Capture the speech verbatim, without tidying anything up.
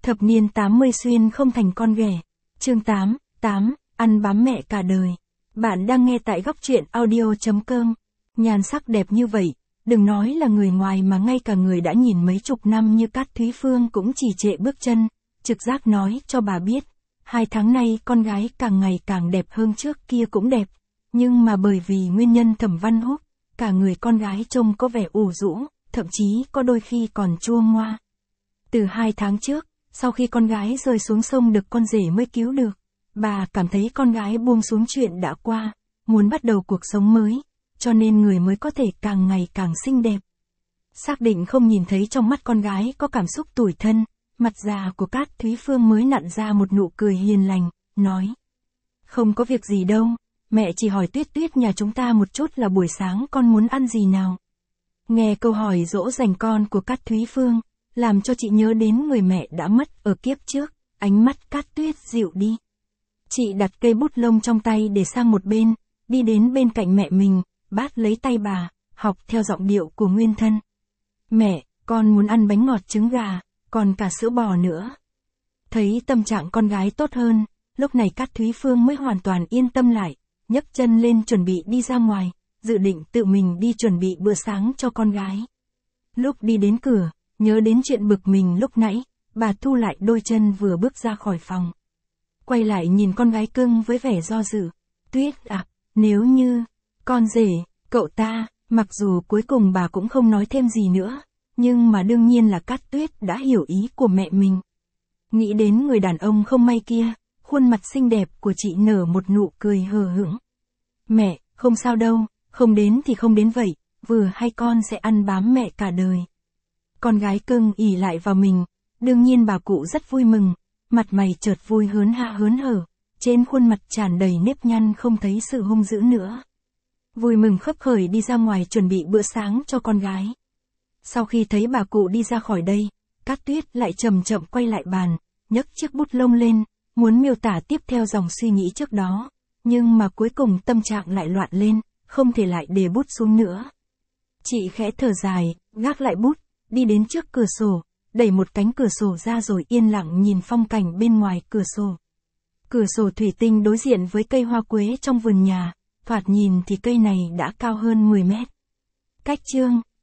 Thập niên tám mươi xuyên không thành con ghẻ. Chương tám, tám, ăn bám mẹ cả đời. Bạn đang nghe tại góc truyện audio chấm com. Nhan sắc đẹp như vậy, đừng nói là người ngoài mà ngay cả người đã nhìn mấy chục năm như Cát Thúy Phương cũng trì trệ bước chân, trực giác nói cho bà biết. Hai tháng nay con gái càng ngày càng đẹp hơn trước kia cũng đẹp, nhưng mà bởi vì nguyên nhân Thẩm Văn Húc, cả người con gái trông có vẻ ủ rũ, thậm chí có đôi khi còn chua ngoa. Từ hai tháng trước, sau khi con gái rơi xuống sông được con rể mới cứu được, bà cảm thấy con gái buông xuống chuyện đã qua, muốn bắt đầu cuộc sống mới, cho nên người mới có thể càng ngày càng xinh đẹp. Xác định không nhìn thấy trong mắt con gái có cảm xúc tủi thân, mặt già của Cát Thúy Phương mới nặn ra một nụ cười hiền lành, nói: "Không có việc gì đâu, mẹ chỉ hỏi Tuyết Tuyết nhà chúng ta một chút là buổi sáng con muốn ăn gì nào." Nghe câu hỏi dỗ dành con của Cát Thúy Phương, làm cho chị nhớ đến người mẹ đã mất ở kiếp trước, ánh mắt Cát Tuyết dịu đi. Chị đặt cây bút lông trong tay để sang một bên, đi đến bên cạnh mẹ mình, bát lấy tay bà, học theo giọng điệu của nguyên thân. "Mẹ, con muốn ăn bánh ngọt trứng gà, còn cả sữa bò nữa." Thấy tâm trạng con gái tốt hơn, lúc này Cát Thúy Phương mới hoàn toàn yên tâm lại, nhấc chân lên chuẩn bị đi ra ngoài, dự định tự mình đi chuẩn bị bữa sáng cho con gái. Lúc đi đến cửa, nhớ đến chuyện bực mình lúc nãy, bà thu lại đôi chân vừa bước ra khỏi phòng. Quay lại nhìn con gái cưng với vẻ do dự. "Tuyết à, nếu như, con rể, cậu ta", mặc dù cuối cùng bà cũng không nói thêm gì nữa, nhưng mà đương nhiên là Cát Tuyết đã hiểu ý của mẹ mình. Nghĩ đến người đàn ông không may kia, khuôn mặt xinh đẹp của chị nở một nụ cười hờ hững. "Mẹ, không sao đâu, không đến thì không đến vậy, vừa hay con sẽ ăn bám mẹ cả đời." Con gái cưng ỉ lại vào mình, đương nhiên bà cụ rất vui mừng, mặt mày chợt vui hớn hả hớn hở, trên khuôn mặt tràn đầy nếp nhăn không thấy sự hung dữ nữa. Vui mừng khấp khởi đi ra ngoài chuẩn bị bữa sáng cho con gái. Sau khi thấy bà cụ đi ra khỏi đây, Cát Tuyết lại chậm chậm quay lại bàn, nhấc chiếc bút lông lên, muốn miêu tả tiếp theo dòng suy nghĩ trước đó, nhưng mà cuối cùng tâm trạng lại loạn lên, không thể lại để bút xuống nữa. Chị khẽ thở dài, gác lại bút, đi đến trước cửa sổ, đẩy một cánh cửa sổ ra rồi yên lặng nhìn phong cảnh bên ngoài cửa sổ. Cửa sổ thủy tinh đối diện với cây hoa quế trong vườn nhà, thoạt nhìn thì cây này đã cao hơn mười mét. Cách chương